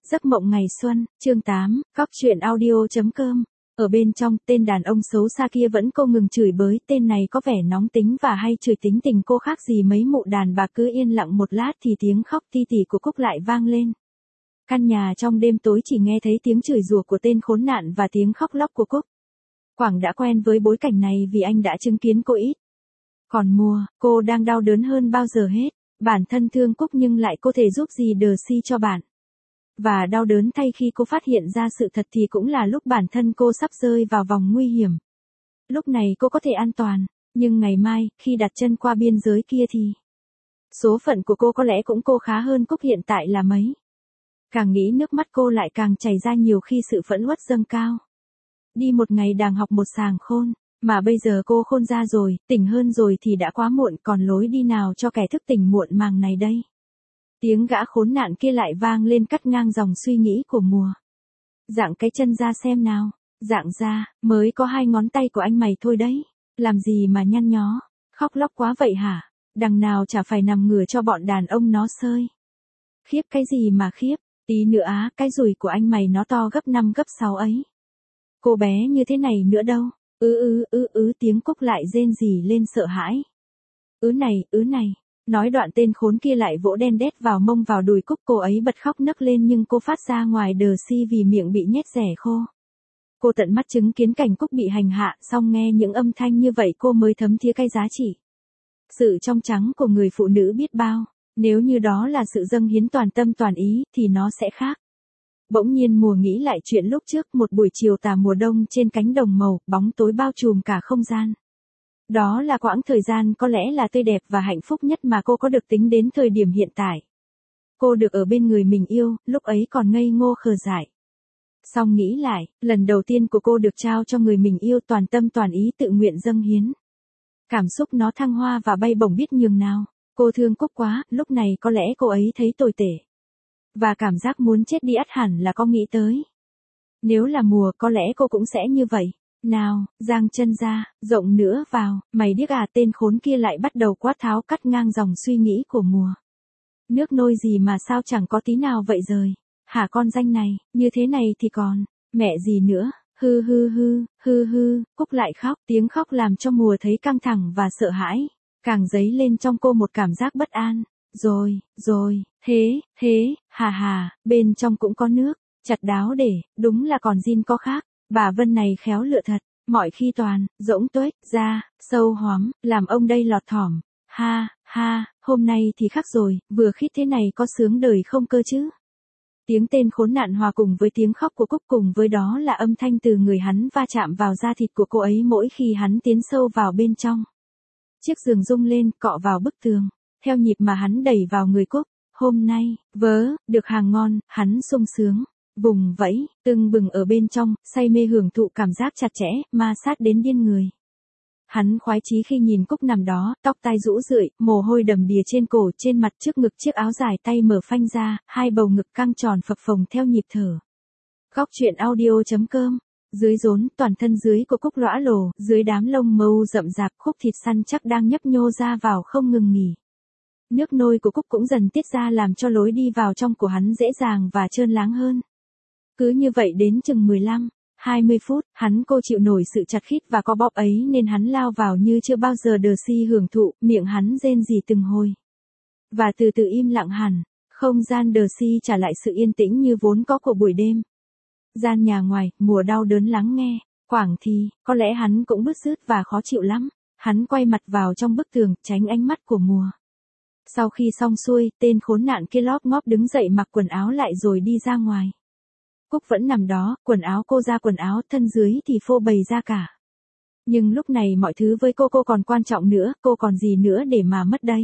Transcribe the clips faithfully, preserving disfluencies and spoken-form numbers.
Giấc mộng ngày xuân, chương tám, Cóc truyện audio.com. Ở bên trong, tên đàn ông xấu xa kia vẫn không ngừng chửi bới, tên này có vẻ nóng tính và hay chửi tính tình cô khác gì mấy mụ đàn bà. Cứ yên lặng một lát thì tiếng khóc ti tỉ của Cúc lại vang lên. Căn nhà trong đêm tối chỉ nghe thấy tiếng chửi rủa của tên khốn nạn và tiếng khóc lóc của Cúc. Quảng đã quen với bối cảnh này vì anh đã chứng kiến cô ít. Còn Mùa, cô đang đau đớn hơn bao giờ hết. Bản thân thương Cúc nhưng lại có thể giúp gì đờ si cho bạn. Và đau đớn thay khi cô phát hiện ra sự thật thì cũng là lúc bản thân cô sắp rơi vào vòng nguy hiểm. Lúc này cô có thể an toàn, nhưng ngày mai, khi đặt chân qua biên giới kia thì số phận của cô có lẽ cũng cô khá hơn Cúc hiện tại là mấy. Càng nghĩ nước mắt cô lại càng chảy ra nhiều khi sự phẫn uất dâng cao. Đi một ngày đàng học một sàng khôn, mà bây giờ cô khôn ra rồi, tỉnh hơn rồi thì đã quá muộn, còn lối đi nào cho kẻ thức tỉnh muộn màng này đây. Tiếng gã khốn nạn kia lại vang lên cắt ngang dòng suy nghĩ của Mùa. Dạng cái chân ra xem nào, dạng ra, mới có hai ngón tay của anh mày thôi đấy, làm gì mà nhăn nhó, khóc lóc quá vậy hả, đằng nào chả phải nằm ngửa cho bọn đàn ông nó sơi. Khiếp cái gì mà khiếp, tí nữa á, cái rùi của anh mày nó to gấp năm gấp sáu ấy. Cô bé như thế này nữa đâu, ứ ứ ứ ứ tiếng Cúc lại rên rỉ lên sợ hãi. Ứ này, ứ này. Nói đoạn tên khốn kia lại vỗ đen đét vào mông vào đùi Cúc, cô ấy bật khóc nấc lên nhưng cô phát ra ngoài đờ si vì miệng bị nhét rẻ khô. Cô tận mắt chứng kiến cảnh Cúc bị hành hạ, xong nghe những âm thanh như vậy cô mới thấm thía cái giá trị sự trong trắng của người phụ nữ biết bao. Nếu như đó là sự dâng hiến toàn tâm toàn ý thì nó sẽ khác. Bỗng nhiên Mùa nghĩ lại chuyện lúc trước, một buổi chiều tà mùa đông trên cánh đồng màu, bóng tối bao trùm cả không gian. Đó là quãng thời gian có lẽ là tươi đẹp và hạnh phúc nhất mà cô có được tính đến thời điểm hiện tại. Cô được ở bên người mình yêu, lúc ấy còn ngây ngô khờ dại. Xong nghĩ lại, lần đầu tiên của cô được trao cho người mình yêu toàn tâm toàn ý tự nguyện dâng hiến. Cảm xúc nó thăng hoa và bay bổng biết nhường nào. Cô thương Cúc quá, lúc này có lẽ cô ấy thấy tồi tệ. Và cảm giác muốn chết đi ắt hẳn là có nghĩ tới. Nếu là Mùa có lẽ cô cũng sẽ như vậy. Nào, giang chân ra, rộng nữa vào, mày điếc à, tên khốn kia lại bắt đầu quát tháo cắt ngang dòng suy nghĩ của Mùa. Nước nôi gì mà sao chẳng có tí nào vậy rồi, hả con danh này, như thế này thì còn, mẹ gì nữa, hư hư hư, hư hư, Cúc lại khóc, tiếng khóc làm cho Mùa thấy căng thẳng và sợ hãi, càng dấy lên trong cô một cảm giác bất an, rồi, rồi, thế, thế, hà hà, bên trong cũng có nước, chặt đáo để, đúng là còn zin có khác. Bà Vân này khéo lựa thật, mọi khi toàn, rỗng tuếch, ra, sâu hoắm, làm ông đây lọt thỏm, ha, ha, hôm nay thì khác rồi, vừa khít thế này có sướng đời không cơ chứ. Tiếng tên khốn nạn hòa cùng với tiếng khóc của Cúc, cùng với đó là âm thanh từ người hắn va chạm vào da thịt của cô ấy mỗi khi hắn tiến sâu vào bên trong. Chiếc giường rung lên, cọ vào bức tường, theo nhịp mà hắn đẩy vào người Cúc. Hôm nay, vớ, được hàng ngon, hắn sung sướng. Vùng vẫy, tưng bừng ở bên trong, say mê hưởng thụ cảm giác chặt chẽ, ma sát đến điên người. Hắn khoái chí khi nhìn Cúc nằm đó, tóc tai rũ rượi, mồ hôi đầm đìa trên cổ, trên mặt, trước ngực chiếc áo dài tay mở phanh ra, hai bầu ngực căng tròn phập phồng theo nhịp thở. Cóc truyện audio.com. Dưới rốn, toàn thân dưới của Cúc lõa lồ, dưới đám lông mâu rậm rạp, khúc thịt săn chắc đang nhấp nhô ra vào không ngừng nghỉ. Nước nôi của Cúc cũng dần tiết ra làm cho lối đi vào trong của hắn dễ dàng và trơn láng hơn. Cứ như vậy đến chừng mười lăm, hai mươi phút, hắn cô chịu nổi sự chặt khít và co bóp ấy nên hắn lao vào như chưa bao giờ đờ si hưởng thụ, miệng hắn rên rỉ từng hồi. Và từ từ im lặng hẳn, không gian đờ si trả lại sự yên tĩnh như vốn có của buổi đêm. Gian nhà ngoài, Mùa đau đớn lắng nghe, Quảng thì, có lẽ hắn cũng bứt rứt và khó chịu lắm, hắn quay mặt vào trong bức tường, tránh ánh mắt của Mùa. Sau khi xong xuôi, tên khốn nạn kia lóp ngóp đứng dậy mặc quần áo lại rồi đi ra ngoài. Cúc vẫn nằm đó, quần áo cô ra quần áo, thân dưới thì phô bày ra cả. Nhưng lúc này mọi thứ với cô cô còn quan trọng nữa, cô còn gì nữa để mà mất đây.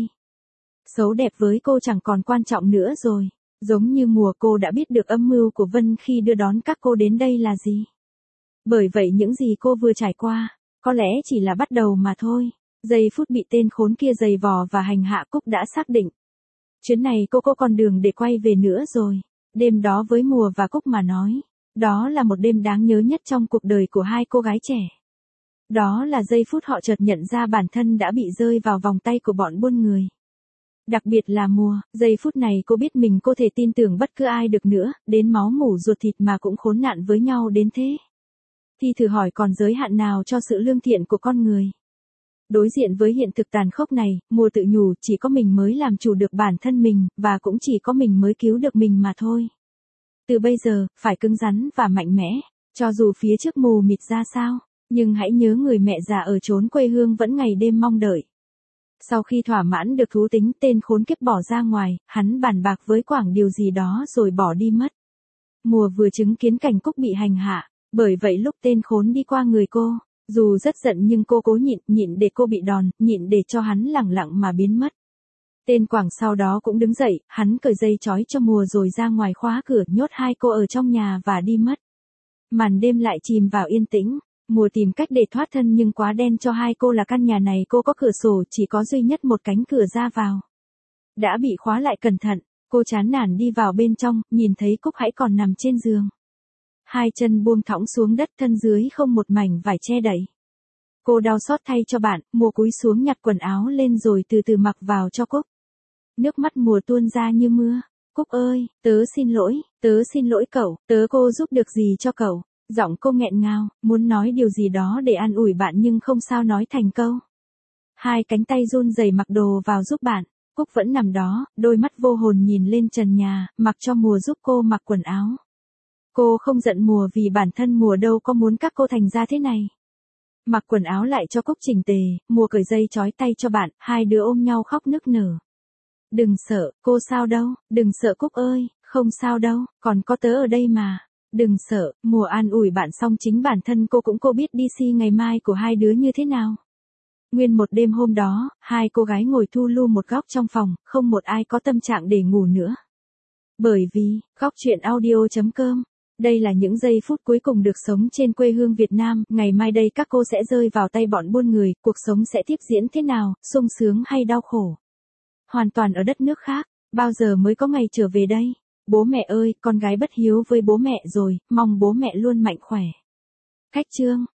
Xấu đẹp với cô chẳng còn quan trọng nữa rồi. Giống như Mùa, cô đã biết được âm mưu của Vân khi đưa đón các cô đến đây là gì. Bởi vậy những gì cô vừa trải qua, có lẽ chỉ là bắt đầu mà thôi. Giây phút bị tên khốn kia giày vò và hành hạ, Cúc đã xác định. Chuyến này cô có con đường để quay về nữa rồi. Đêm đó với Mùa và Cúc mà nói, đó là một đêm đáng nhớ nhất trong cuộc đời của hai cô gái trẻ. Đó là giây phút họ chợt nhận ra bản thân đã bị rơi vào vòng tay của bọn buôn người. Đặc biệt là mùa, giây phút này cô biết mình có thể tin tưởng bất cứ ai được nữa, đến máu mủ ruột thịt mà cũng khốn nạn với nhau đến thế. Thì thử hỏi còn giới hạn nào cho sự lương thiện của con người. Đối diện với hiện thực tàn khốc này, mùa tự nhủ chỉ có mình mới làm chủ được bản thân mình, và cũng chỉ có mình mới cứu được mình mà thôi. Từ bây giờ, phải cứng rắn và mạnh mẽ, cho dù phía trước mù mịt ra sao, nhưng hãy nhớ người mẹ già ở chốn quê hương vẫn ngày đêm mong đợi. Sau khi thỏa mãn được thú tính, tên khốn kiếp bỏ ra ngoài, hắn bàn bạc với Quảng điều gì đó rồi bỏ đi mất. Mùa vừa chứng kiến cảnh Cúc bị hành hạ, bởi vậy lúc tên khốn đi qua người cô, dù rất giận nhưng cô cố nhịn, nhịn để cô bị đòn, nhịn để cho hắn lẳng lặng mà biến mất. Tên Quảng sau đó cũng đứng dậy, hắn cởi dây trói cho mùa rồi ra ngoài khóa cửa, nhốt hai cô ở trong nhà và đi mất. Màn đêm lại chìm vào yên tĩnh, mùa tìm cách để thoát thân nhưng quá đen cho hai cô, là căn nhà này cô có cửa sổ, chỉ có duy nhất một cánh cửa ra vào. Đã bị khóa lại cẩn thận, cô chán nản đi vào bên trong, nhìn thấy Cúc hãy còn nằm trên giường. Hai chân buông thõng xuống đất, thân dưới không một mảnh vải che đậy. Cô đau xót thay cho bạn, mùa cúi xuống nhặt quần áo lên rồi từ từ mặc vào cho Cúc. Nước mắt mùa tuôn ra như mưa. Cúc ơi, tớ xin lỗi, tớ xin lỗi cậu, tớ cô giúp được gì cho cậu. Giọng cô nghẹn ngào, muốn nói điều gì đó để an ủi bạn nhưng không sao nói thành câu. Hai cánh tay run rẩy mặc đồ vào giúp bạn. Cúc vẫn nằm đó, đôi mắt vô hồn nhìn lên trần nhà, mặc cho mùa giúp cô mặc quần áo. Cô không giận mùa vì bản thân mùa đâu có muốn các cô thành ra thế này. Mặc quần áo lại cho Cúc chỉnh tề, mùa cởi dây trói tay cho bạn, hai đứa ôm nhau khóc nức nở. Đừng sợ, cô sao đâu, đừng sợ Cúc ơi, không sao đâu, còn có tớ ở đây mà. Đừng sợ, mùa an ủi bạn xong chính bản thân cô cũng cô biết đi si ngày mai của hai đứa như thế nào. Nguyên một đêm hôm đó, hai cô gái ngồi thu lu một góc trong phòng, không một ai có tâm trạng để ngủ nữa. Bởi vì, góc chuyện audio chấm com, đây là những giây phút cuối cùng được sống trên quê hương Việt Nam, ngày mai đây các cô sẽ rơi vào tay bọn buôn người, cuộc sống sẽ tiếp diễn thế nào, sung sướng hay đau khổ. Hoàn toàn ở đất nước khác, bao giờ mới có ngày trở về đây. Bố mẹ ơi, con gái bất hiếu với bố mẹ rồi, mong bố mẹ luôn mạnh khỏe. Cách chương